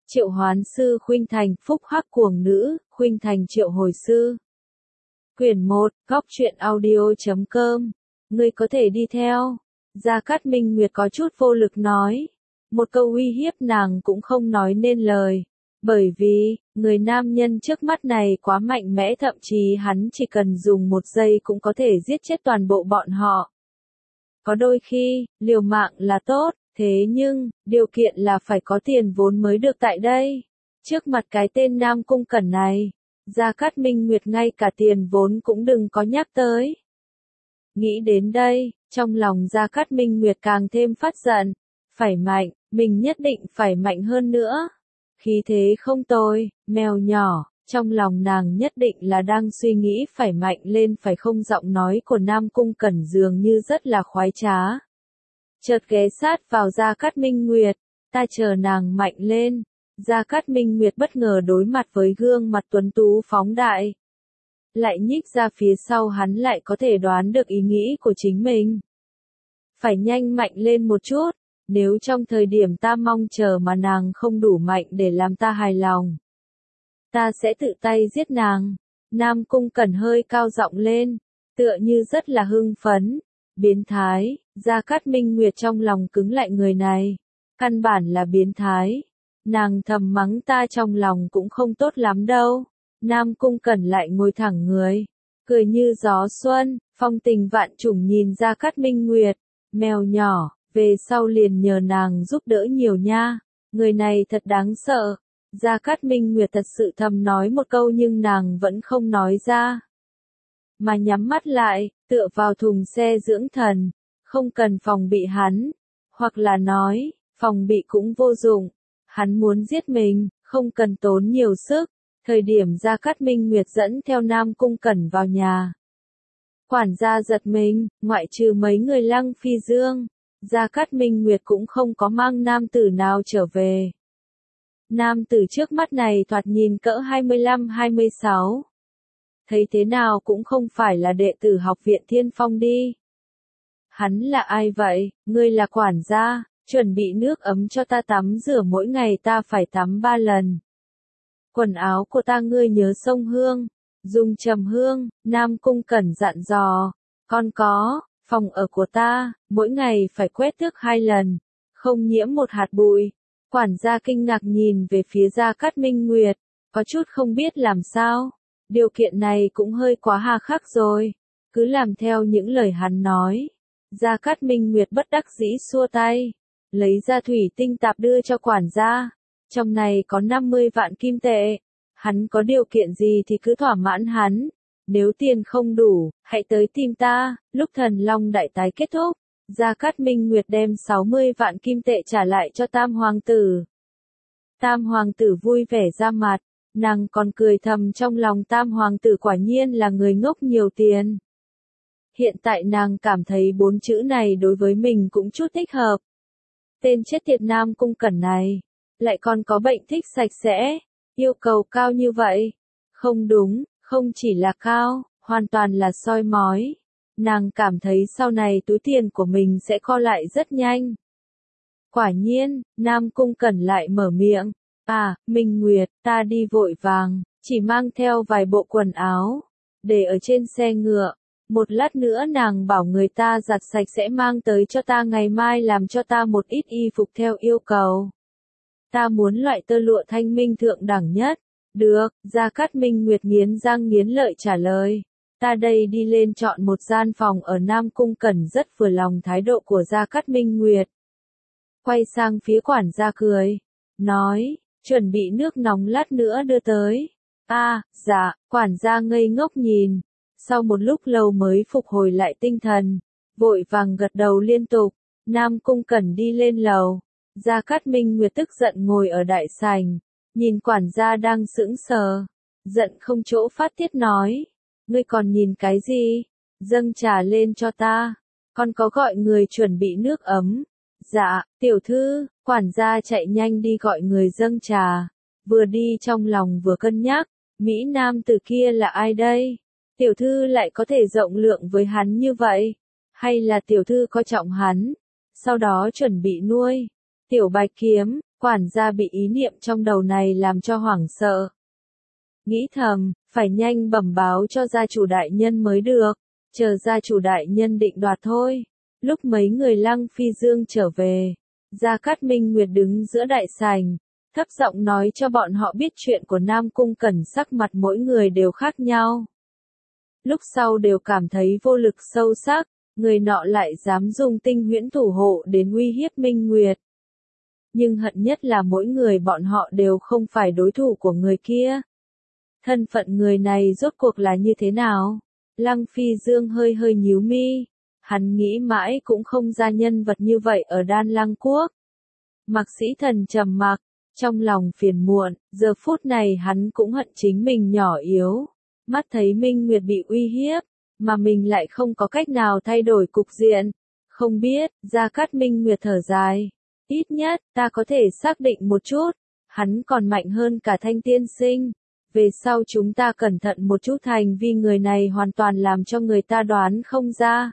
Triệu hoán sư khuynh thành, phúc hắc cuồng nữ, khuynh thành triệu hồi sư. Quyển 1, góc truyện audio.com. Ngươi có thể đi theo. Gia Cát Minh Nguyệt có chút vô lực nói. Một câu uy hiếp nàng cũng không nói nên lời. Bởi vì, người nam nhân trước mắt này quá mạnh mẽ, thậm chí hắn chỉ cần dùng một giây cũng có thể giết chết toàn bộ bọn họ. Có đôi khi, liều mạng là tốt, thế nhưng, điều kiện là phải có tiền vốn mới được tại đây. Trước mặt cái tên Nam Cung Cẩn này, Gia Cát Minh Nguyệt ngay cả tiền vốn cũng đừng có nhắc tới. Nghĩ đến đây, trong lòng Gia Cát Minh Nguyệt càng thêm phát giận. Phải mạnh, mình nhất định phải mạnh hơn nữa. Khí thế không tồi, mèo nhỏ, trong lòng nàng nhất định là đang suy nghĩ phải mạnh lên phải không. Giọng nói của Nam Cung Cẩn dường như rất là khoái trá. Chợt ghé sát vào Gia Cát Minh Nguyệt, ta chờ nàng mạnh lên. Gia Cát Minh Nguyệt bất ngờ đối mặt với gương mặt tuấn tú phóng đại. Lại nhích ra phía sau hắn lại có thể đoán được ý nghĩ của chính mình. Phải nhanh mạnh lên một chút, nếu trong thời điểm ta mong chờ mà nàng không đủ mạnh để làm ta hài lòng, ta sẽ tự tay giết nàng. Nam Cung Cẩn hơi cao giọng lên, tựa như rất là hưng phấn. Biến thái, Gia Cát Minh Nguyệt trong lòng cứng lại, người này, căn bản là biến thái. Nàng thầm mắng, ta trong lòng cũng không tốt lắm đâu. Nam Cung Cẩn lại ngồi thẳng người, cười như gió xuân, phong tình vạn trùng nhìn Gia Cát Minh Nguyệt. Mèo nhỏ, về sau liền nhờ nàng giúp đỡ nhiều nha. Người này thật đáng sợ. Gia Cát Minh Nguyệt thật sự thầm nói một câu nhưng nàng vẫn không nói ra. Mà nhắm mắt lại, tựa vào thùng xe dưỡng thần. Không cần phòng bị hắn. Hoặc là nói, phòng bị cũng vô dụng. Hắn muốn giết mình, không cần tốn nhiều sức. Thời điểm Gia Cát Minh Nguyệt dẫn theo Nam Cung Cẩn vào nhà, quản gia giật mình, ngoại trừ mấy người Lăng Phi Dương, Gia Cát Minh Nguyệt cũng không có mang nam tử nào trở về. Nam tử trước mắt này thoạt nhìn cỡ 25-26. Thấy thế nào cũng không phải là đệ tử học viện Thiên Phong đi. Hắn là ai vậy? Ngươi là quản gia, chuẩn bị nước ấm cho ta tắm rửa, mỗi ngày ta phải tắm 3 lần. Quần áo của ta ngươi nhớ xông hương, dùng trầm hương. Nam Cung Cẩn dặn dò. Còn có, phòng ở của ta, mỗi ngày phải quét tước 2 lần, không nhiễm một hạt bụi. Quản gia kinh ngạc nhìn về phía Gia Cát Minh Nguyệt, có chút không biết làm sao. Điều kiện này cũng hơi quá hà khắc rồi, cứ làm theo những lời hắn nói. Gia Cát Minh Nguyệt bất đắc dĩ xua tay, lấy ra thủy tinh tạp đưa cho quản gia. Trong này có 50 vạn kim tệ, hắn có điều kiện gì thì cứ thỏa mãn hắn. Nếu tiền không đủ, hãy tới tìm ta. Lúc Thần Long đại tái kết thúc, Gia Cát Minh Nguyệt đem 60 vạn kim tệ trả lại cho Tam Hoàng tử. Tam Hoàng tử vui vẻ ra mặt, nàng còn cười thầm trong lòng, Tam Hoàng tử quả nhiên là người ngốc nhiều tiền. Hiện tại nàng cảm thấy 4 chữ này đối với mình cũng chút thích hợp. Tên chết tiệt Nam Cung Cẩn này, lại còn có bệnh thích sạch sẽ, yêu cầu cao như vậy. Không đúng, không chỉ là cao, hoàn toàn là soi mói. Nàng cảm thấy sau này túi tiền của mình sẽ co lại rất nhanh. Quả nhiên, Nam Cung Cẩn lại mở miệng. À, Minh Nguyệt, ta đi vội vàng, chỉ mang theo vài bộ quần áo, để ở trên xe ngựa. Một lát nữa nàng bảo người ta giặt sạch sẽ mang tới cho ta, ngày mai làm cho ta một ít y phục theo yêu cầu. Ta muốn loại tơ lụa thanh minh thượng đẳng nhất. Được, Gia Cát Minh Nguyệt nghiến răng nghiến lợi trả lời. Ta đây đi lên chọn một gian phòng ở. Nam Cung Cẩn rất vừa lòng thái độ của Gia Cát Minh Nguyệt. Quay sang phía quản gia cười, nói, chuẩn bị nước nóng lát nữa đưa tới. Dạ, quản gia ngây ngốc nhìn. Sau một lúc lâu mới phục hồi lại tinh thần, vội vàng gật đầu liên tục. Nam Cung Cẩn đi lên lầu. Gia Cát Minh Nguyệt tức giận ngồi ở đại sảnh, nhìn quản gia đang sững sờ, giận không chỗ phát tiết nói, ngươi còn nhìn cái gì? Dâng trà lên cho ta, còn có gọi người chuẩn bị nước ấm. Dạ, tiểu thư. Quản gia chạy nhanh đi gọi người dâng trà, vừa đi trong lòng vừa cân nhắc, Mỹ Nam từ kia là ai đây? Tiểu thư lại có thể rộng lượng với hắn như vậy, hay là tiểu thư coi trọng hắn, sau đó chuẩn bị nuôi? Tiểu Bạch Kiếm, Quản gia bị ý niệm trong đầu này làm cho hoảng sợ. Nghĩ thầm, phải nhanh bẩm báo cho gia chủ đại nhân mới được, chờ gia chủ đại nhân định đoạt thôi. Lúc mấy người Lăng Phi Dương trở về, Gia Cát Minh Nguyệt đứng giữa đại sảnh, thấp giọng nói cho bọn họ biết chuyện của Nam Cung Cẩn, sắc mặt mỗi người đều khác nhau. Lúc sau đều cảm thấy vô lực sâu sắc, người nọ lại dám dùng tinh huyễn thủ hộ đến uy hiếp Minh Nguyệt. Nhưng hận nhất là mỗi người bọn họ đều không phải đối thủ của người kia. Thân phận người này rốt cuộc là như thế nào? Lăng Phi Dương hơi hơi nhíu mi. Hắn nghĩ mãi cũng không ra nhân vật như vậy ở Đan Lăng Quốc. Mạc Sĩ Thần trầm mặc, trong lòng phiền muộn, giờ phút này hắn cũng hận chính mình nhỏ yếu. Mắt thấy Minh Nguyệt bị uy hiếp, mà mình lại không có cách nào thay đổi cục diện. Không biết, Gia Cát Minh Nguyệt thở dài. Ít nhất, ta có thể xác định một chút, hắn còn mạnh hơn cả Thanh tiên sinh. Về sau chúng ta cẩn thận một chút, hành vi người này hoàn toàn làm cho người ta đoán không ra.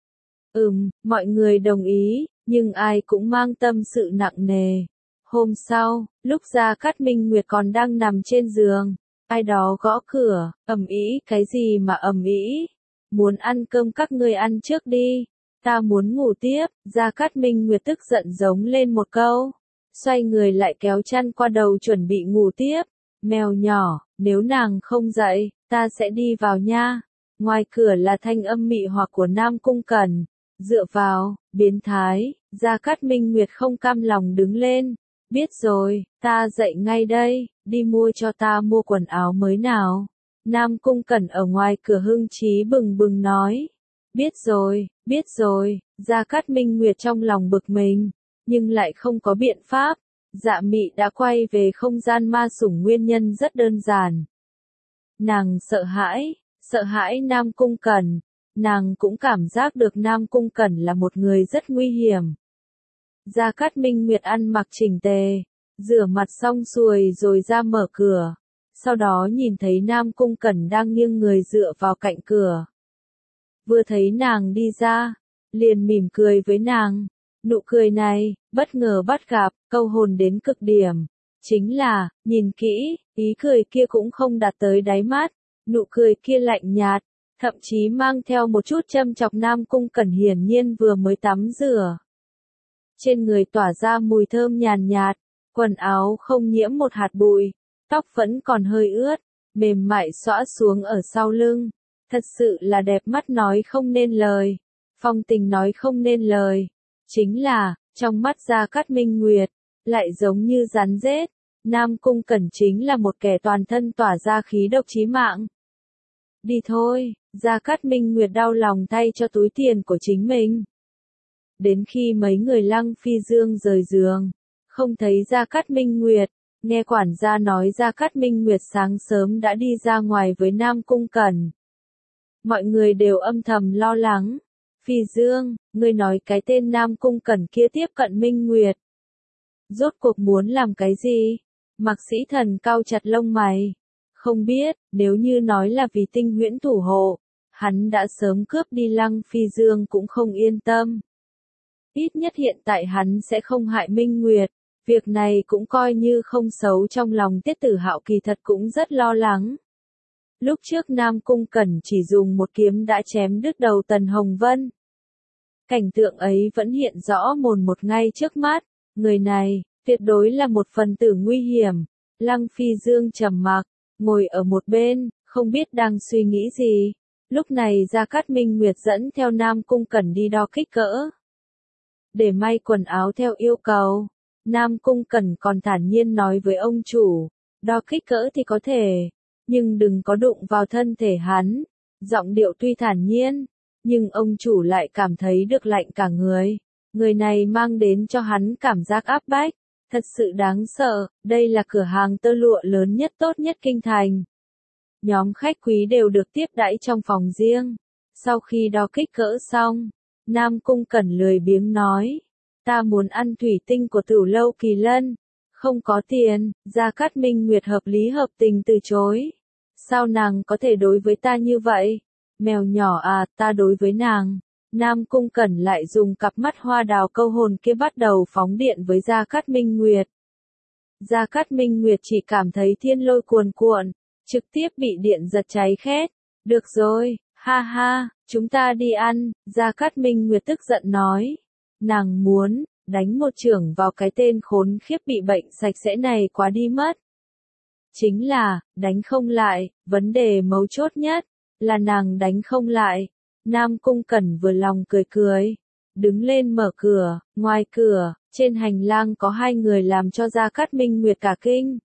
Mọi người đồng ý, nhưng ai cũng mang tâm sự nặng nề. Hôm sau, lúc Gia Cát Minh Nguyệt còn đang nằm trên giường, ai đó gõ cửa, ầm ĩ, cái gì mà ầm ĩ? Muốn ăn cơm các ngươi ăn trước đi, ta muốn ngủ tiếp. Gia Cát Minh Nguyệt tức giận giống lên một câu, xoay người lại kéo chăn qua đầu chuẩn bị ngủ tiếp. Mèo nhỏ, nếu nàng không dậy, ta sẽ đi vào nha. Ngoài cửa là thanh âm mị hoặc của Nam Cung Cẩn. Dựa vào, biến thái. Gia Cát Minh Nguyệt không cam lòng đứng lên. Biết rồi, ta dậy ngay đây, đi mua cho ta mua quần áo mới nào. Nam Cung Cẩn ở ngoài cửa hưng trí bừng bừng nói. Biết rồi, Gia Cát Minh Nguyệt trong lòng bực mình, nhưng lại không có biện pháp. Dạ Mị đã quay về không gian ma sủng, nguyên nhân rất đơn giản. Nàng sợ hãi Nam Cung Cẩn, nàng cũng cảm giác được Nam Cung Cẩn là một người rất nguy hiểm. Gia Cát Minh Nguyệt ăn mặc chỉnh tề, rửa mặt xong xuôi rồi ra mở cửa, sau đó nhìn thấy Nam Cung Cẩn đang nghiêng người dựa vào cạnh cửa. Vừa thấy nàng đi ra, liền mỉm cười với nàng. Nụ cười này, bất ngờ bắt gặp, câu hồn đến cực điểm. Chính là, nhìn kỹ, ý cười kia cũng không đạt tới đáy mắt. Nụ cười kia lạnh nhạt, thậm chí mang theo một chút châm chọc. Nam Cung Cẩn hiển nhiên vừa mới tắm rửa. Trên người tỏa ra mùi thơm nhàn nhạt, quần áo không nhiễm một hạt bụi, tóc vẫn còn hơi ướt, mềm mại xõa xuống ở sau lưng. Thật sự là đẹp mắt nói không nên lời, phong tình nói không nên lời. Chính là, trong mắt Gia Cát Minh Nguyệt, lại giống như rắn rết. Nam Cung Cẩn chính là một kẻ toàn thân tỏa ra khí độc chí mạng. Đi thôi, Gia Cát Minh Nguyệt đau lòng thay cho túi tiền của chính mình. Đến khi mấy người Lăng Phi Dương rời giường, không thấy Gia Cát Minh Nguyệt, nghe quản gia nói Gia Cát Minh Nguyệt sáng sớm đã đi ra ngoài với Nam Cung Cẩn. Mọi người đều âm thầm lo lắng. Phi Dương, ngươi nói cái tên Nam Cung Cẩn kia tiếp cận Minh Nguyệt. Rốt cuộc muốn làm cái gì? Mạc Sĩ Thần cau chặt lông mày. Không biết, nếu như nói là vì tinh huyễn thủ hộ, hắn đã sớm cướp đi. Lăng Phi Dương cũng không yên tâm. Ít nhất hiện tại hắn sẽ không hại Minh Nguyệt. Việc này cũng coi như không xấu trong lòng Tiết Tử Hạo, kỳ thật cũng rất lo lắng. Lúc trước Nam Cung Cẩn chỉ dùng một kiếm đã chém đứt đầu Tần Hồng Vân. Cảnh tượng ấy vẫn hiện rõ mồn một ngay trước mắt. Người này, tuyệt đối là một phần tử nguy hiểm. Lăng Phi Dương trầm mặc, ngồi ở một bên, không biết đang suy nghĩ gì. Lúc này Gia Cát Minh Nguyệt dẫn theo Nam Cung Cẩn đi đo kích cỡ, để may quần áo theo yêu cầu. Nam Cung Cẩn còn thản nhiên nói với ông chủ, đo kích cỡ thì có thể, nhưng đừng có đụng vào thân thể hắn. Giọng điệu tuy thản nhiên, nhưng ông chủ lại cảm thấy được lạnh cả người. Người này mang đến cho hắn cảm giác áp bách, thật sự đáng sợ. Đây là cửa hàng tơ lụa lớn nhất tốt nhất kinh thành. Nhóm khách quý đều được tiếp đãi trong phòng riêng. Sau khi đo kích cỡ xong, Nam Cung Cẩn lười biếng nói, ta muốn ăn thủy tinh của Tửu Lâu Kỳ Lân. Không có tiền. Gia Cát Minh Nguyệt hợp lý hợp tình từ chối. Sao nàng có thể đối với ta như vậy? Mèo nhỏ à, ta đối với nàng. Nam Cung Cẩn lại dùng cặp mắt hoa đào câu hồn kia bắt đầu phóng điện với Gia Cát Minh Nguyệt. Gia Cát Minh Nguyệt chỉ cảm thấy thiên lôi cuồn cuộn, trực tiếp bị điện giật cháy khét. Được rồi, ha ha, chúng ta đi ăn, Gia Cát Minh Nguyệt tức giận nói. Nàng muốn đánh một chưởng vào cái tên khốn khiếp bị bệnh sạch sẽ này quá đi mất. Chính là, đánh không lại, vấn đề mấu chốt nhất, là nàng đánh không lại. Nam Cung Cẩn vừa lòng cười cười, đứng lên mở cửa, ngoài cửa, trên hành lang có hai người làm cho Gia Cát Minh Nguyệt cả kinh.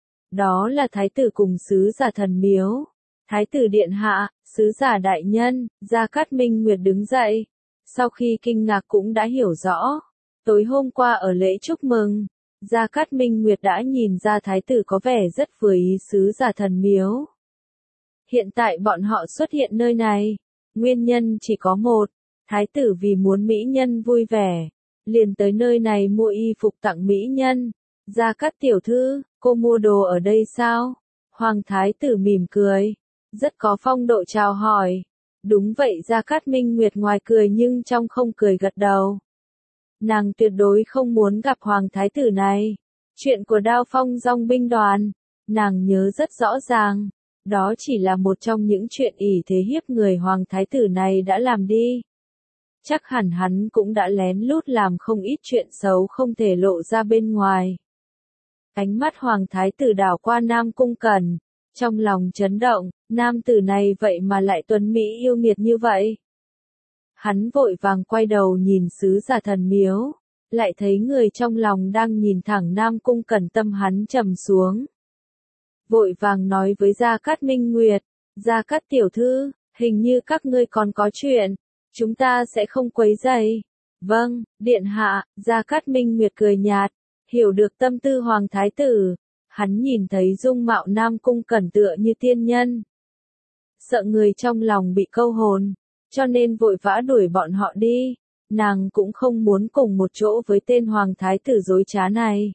Đó là thái tử cùng sứ giả thần miếu. Thái tử điện hạ, sứ giả đại nhân, Gia Cát Minh Nguyệt đứng dậy. Sau khi kinh ngạc cũng đã hiểu rõ. Tối hôm qua ở lễ chúc mừng, Gia Cát Minh Nguyệt đã nhìn ra thái tử có vẻ rất vừa ý sứ giả thần miếu. Hiện tại bọn họ xuất hiện nơi này, nguyên nhân chỉ có một, thái tử vì muốn mỹ nhân vui vẻ, liền tới nơi này mua y phục tặng mỹ nhân. Gia Cát tiểu thư, cô mua đồ ở đây sao? Hoàng thái tử mỉm cười, rất có phong độ chào hỏi. Đúng vậy, Gia Cát Minh Nguyệt ngoài cười nhưng trong không cười gật đầu. Nàng tuyệt đối không muốn gặp hoàng thái tử này. Chuyện của Đao Phong Dong binh đoàn, nàng nhớ rất rõ ràng. Đó chỉ là một trong những chuyện ỷ thế hiếp người hoàng thái tử này đã làm đi. Chắc hẳn hắn cũng đã lén lút làm không ít chuyện xấu không thể lộ ra bên ngoài. Ánh mắt hoàng thái tử đảo qua Nam Cung Cẩn, trong lòng chấn động, nam tử này vậy mà lại tuấn mỹ yêu nghiệt như vậy. Hắn vội vàng quay đầu nhìn sứ giả thần miếu, lại thấy người trong lòng đang nhìn thẳng Nam Cung Cẩn, tâm hắn trầm xuống. Vội vàng nói với Gia Cát Minh Nguyệt, Gia Cát tiểu thư, hình như các ngươi còn có chuyện, chúng ta sẽ không quấy rầy. Vâng, điện hạ, Gia Cát Minh Nguyệt cười nhạt, hiểu được tâm tư hoàng thái tử, hắn nhìn thấy dung mạo Nam Cung Cẩn tựa như tiên nhân. Sợ người trong lòng bị câu hồn, cho nên vội vã đuổi bọn họ đi, nàng cũng không muốn cùng một chỗ với tên hoàng thái tử dối trá này.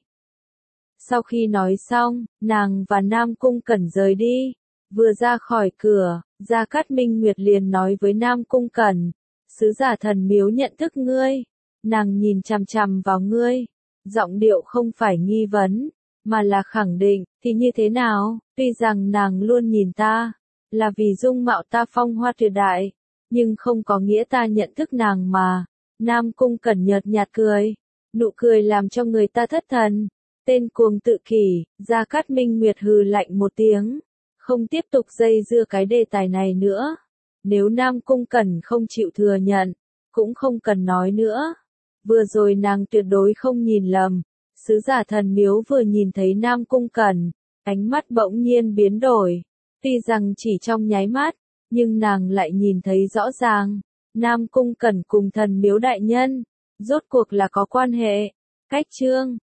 Sau khi nói xong, nàng và Nam Cung Cẩn rời đi, vừa ra khỏi cửa, Gia Cát Minh Nguyệt liền nói với Nam Cung Cẩn, sứ giả thần miếu nhận thức ngươi, nàng nhìn chằm chằm vào ngươi, giọng điệu không phải nghi vấn, mà là khẳng định, thì như thế nào, tuy rằng nàng luôn nhìn ta, là vì dung mạo ta phong hoa tuyệt đại, nhưng không có nghĩa ta nhận thức nàng mà. Nam Cung Cẩn nhợt nhạt cười, nụ cười làm cho người ta thất thần. Tên cuồng tự kỷ, Gia Cát Minh Nguyệt hừ lạnh một tiếng, không tiếp tục dây dưa cái đề tài này nữa. Nếu Nam Cung Cẩn không chịu thừa nhận, cũng không cần nói nữa. Vừa rồi nàng tuyệt đối không nhìn lầm. Sứ giả thần miếu vừa nhìn thấy Nam Cung Cẩn, ánh mắt bỗng nhiên biến đổi. Tuy rằng chỉ trong nháy mắt, nhưng nàng lại nhìn thấy rõ ràng. Nam Cung Cẩn cùng thần miếu đại nhân, rốt cuộc là có quan hệ. Cách chương